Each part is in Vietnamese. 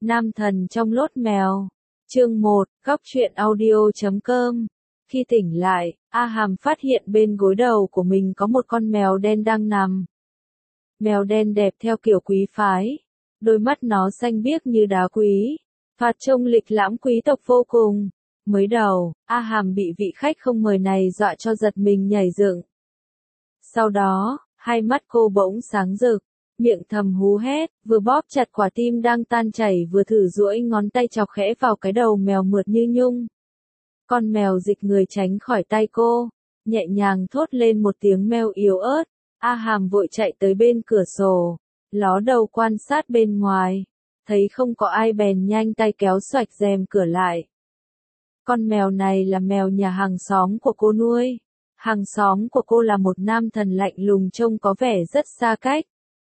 Nam thần trong lốt mèo. Chương 1, góc truyện audio.com. Khi tỉnh lại, A Hàm phát hiện bên gối đầu của mình có một con mèo đen đang nằm. Mèo đen đẹp theo kiểu quý phái. Đôi mắt nó xanh biếc như đá quý. Thoạt trông lịch lãm quý tộc vô cùng. Mới đầu, A Hàm bị vị khách không mời này dọa cho giật mình nhảy dựng. Sau đó, hai mắt cô bỗng sáng rực. Miệng thầm hú hét, vừa bóp chặt quả tim đang tan chảy vừa thử duỗi ngón tay chọc khẽ vào cái đầu mèo mượt như nhung. Con mèo dịch người tránh khỏi tay cô, nhẹ nhàng thốt lên một tiếng meo yếu ớt. A Hàm vội chạy tới bên cửa sổ, ló đầu quan sát bên ngoài, thấy không có ai bèn nhanh tay kéo xoạch rèm cửa lại. Con mèo này là mèo nhà hàng xóm của cô nuôi. Hàng xóm của cô là một nam thần lạnh lùng trông có vẻ rất xa cách.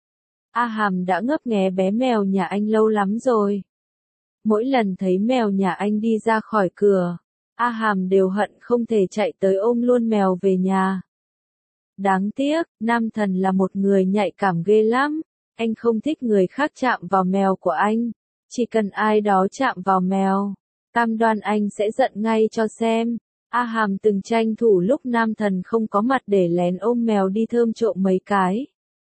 A Hàm đã ngấp nghé bé mèo nhà anh lâu lắm rồi. Mỗi lần thấy mèo nhà anh đi ra khỏi cửa, A Hàm đều hận không thể chạy tới ôm luôn mèo về nhà. Đáng tiếc, nam thần là một người nhạy cảm ghê lắm. Anh không thích người khác chạm vào mèo của anh. Chỉ cần ai đó chạm vào mèo, cam đoan anh sẽ giận ngay cho xem. A Hàm từng tranh thủ lúc nam thần không có mặt để lén ôm mèo đi thơm trộm mấy cái.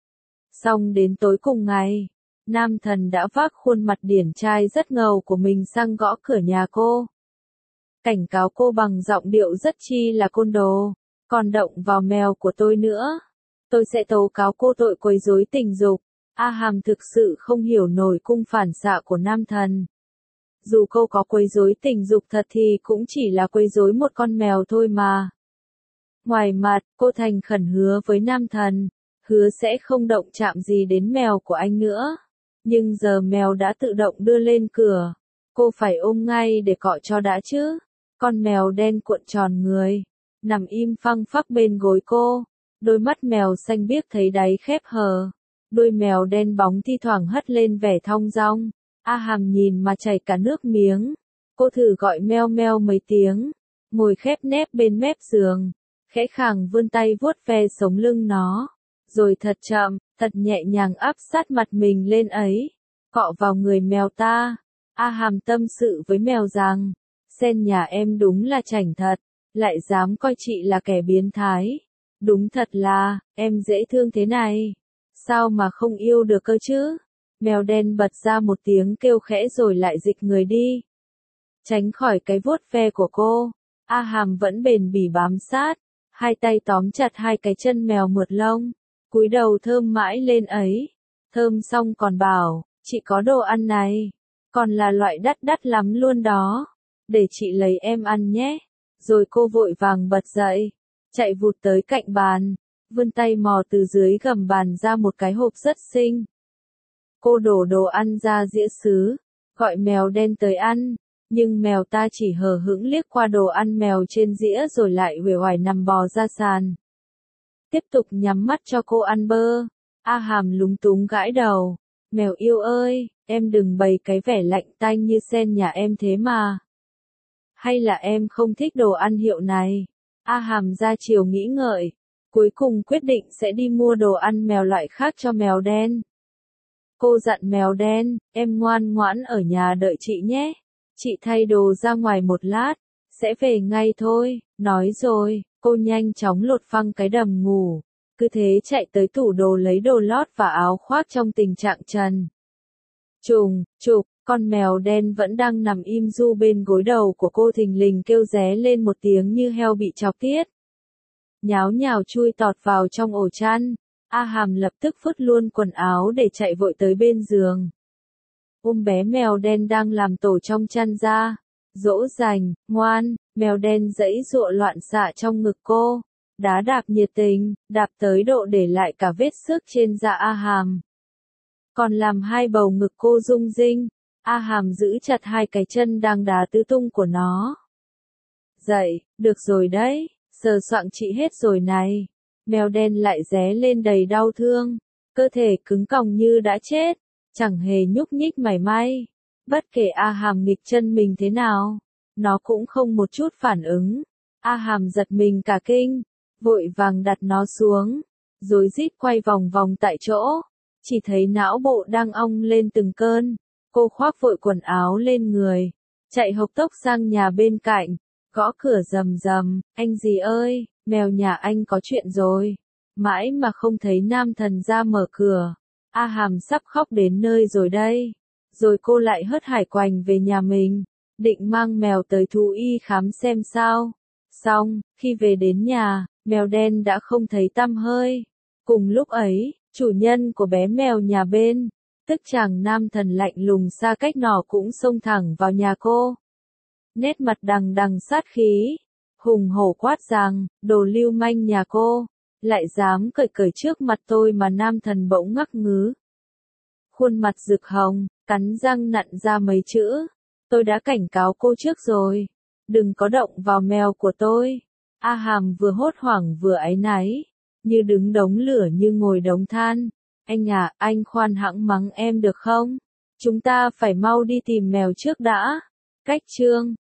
Xong đến tối cùng ngày, nam thần đã vác khuôn mặt điển trai rất ngầu của mình sang gõ cửa nhà cô. Cảnh cáo cô bằng giọng điệu rất chi là côn đồ, còn động vào mèo của tôi nữa. Tôi sẽ tố cáo cô tội quấy rối tình dục. A Hàm thực sự không hiểu nổi cung phản xạ của nam thần. Dù cô có quấy rối tình dục thật thì cũng chỉ là quấy rối một con mèo thôi mà. Ngoài mặt, cô thành khẩn hứa với nam thần. Hứa sẽ không động chạm gì đến mèo của anh nữa. Nhưng giờ mèo đã tự động đưa lên cửa. Cô phải ôm ngay để cọ cho đã chứ. Con mèo đen cuộn tròn người, nằm im phăng phắc bên gối cô. Đôi mắt mèo xanh biếc thấy đáy khép hờ. Đuôi mèo đen bóng thi thoảng hất lên vẻ thong dong. A Hàm nhìn mà chảy cả nước miếng. Cô thử gọi meo meo mấy tiếng. Ngồi khép nép bên mép giường. Khẽ khàng vươn tay vuốt ve sống lưng nó. Rồi thật chậm, thật nhẹ nhàng áp sát mặt mình lên ấy. Cọ vào người mèo ta. A Hàm tâm sự với mèo rằng, Sen nhà em đúng là chảnh thật, lại dám coi chị là kẻ biến thái. Đúng thật là, em dễ thương thế này. Sao mà không yêu được cơ chứ? Mèo đen bật ra một tiếng kêu khẽ rồi lại dịch người đi. Tránh khỏi cái vuốt ve của cô, A Hàm vẫn bền bỉ bám sát. Hai tay tóm chặt hai cái chân mèo mượt lông. Cúi đầu thơm mãi lên ấy. Thơm xong còn bảo, chị có đồ ăn này. Còn là loại đắt đắt lắm luôn đó. Để chị lấy em ăn nhé. Rồi cô vội vàng bật dậy. Chạy vụt tới cạnh bàn. Vươn tay mò từ dưới gầm bàn ra một cái hộp rất xinh. Cô đổ đồ ăn ra dĩa sứ. Gọi mèo đen tới ăn. Nhưng mèo ta chỉ hờ hững liếc qua đồ ăn mèo trên dĩa rồi lại uể oải nằm bò ra sàn. Tiếp tục nhắm mắt cho cô ăn bơ. A Hàm lúng túng gãi đầu. Mèo yêu ơi, em đừng bày cái vẻ lạnh tanh như Sen nhà em thế mà. Hay là em không thích đồ ăn hiệu này? A Hàm ra chiều nghĩ ngợi. Cuối cùng quyết định sẽ đi mua đồ ăn mèo loại khác cho mèo đen. Cô dặn mèo đen, em ngoan ngoãn ở nhà đợi chị nhé. Chị thay đồ ra ngoài một lát, sẽ về ngay thôi. Nói rồi, cô nhanh chóng lột phăng cái đầm ngủ. Cứ thế chạy tới tủ đồ lấy đồ lót và áo khoác trong tình trạng trần. Trục, con mèo đen vẫn đang nằm im ru bên gối đầu của cô thình lình kêu ré lên một tiếng như heo bị chọc tiết. Nháo nhào chui tọt vào trong ổ chăn. A Hàm lập tức phứt luôn quần áo để chạy vội tới bên giường. Ôm bé mèo đen đang làm tổ trong chăn ra. Dỗ dành, ngoan, mèo đen giãy giụa loạn xạ trong ngực cô. Đá đạp nhiệt tình, đạp tới độ để lại cả vết xước trên da A Hàm. Còn làm hai bầu ngực cô rung rinh. A Hàm giữ chặt hai cái chân đang đá tứ tung của nó. Dậy, được rồi đấy, sờ soạng chị hết rồi này. Mèo đen lại ré lên đầy đau thương. Cơ thể cứng còng như đã chết. Chẳng hề nhúc nhích mảy may. Bất kể A Hàm nghịch chân mình thế nào, nó cũng không một chút phản ứng. A Hàm giật mình cả kinh, vội vàng đặt nó xuống, rối rít quay vòng vòng tại chỗ. Chỉ thấy não bộ đang ong lên từng cơn. Cô khoác vội quần áo lên người, chạy hộc tốc sang nhà bên cạnh, gõ cửa rầm rầm, anh gì ơi, mèo nhà anh có chuyện rồi. Mãi mà không thấy nam thần ra mở cửa. A Hàm sắp khóc đến nơi rồi đây. Rồi cô lại hớt hải quành về nhà mình, định mang mèo tới thú y khám xem sao. Xong, khi về đến nhà, mèo đen đã không thấy tăm hơi. Cùng lúc ấy, chủ nhân của bé mèo nhà bên, tức chàng nam thần lạnh lùng xa cách nọ cũng xông thẳng vào nhà cô. Nét mặt đằng đằng sát khí, hùng hổ quát rằng, đồ lưu manh nhà cô, lại dám cởi cởi trước mặt tôi mà nam thần bỗng ngắc ngứ. Khuôn mặt rực hồng, cắn răng nặn ra mấy chữ, tôi đã cảnh cáo cô trước rồi, đừng có động vào mèo của tôi. A Hàm vừa hốt hoảng vừa áy náy, như đứng đống lửa như ngồi đống than. Anh à, anh khoan hãng mắng em được không? Chúng ta phải mau đi tìm mèo trước đã. Cách chương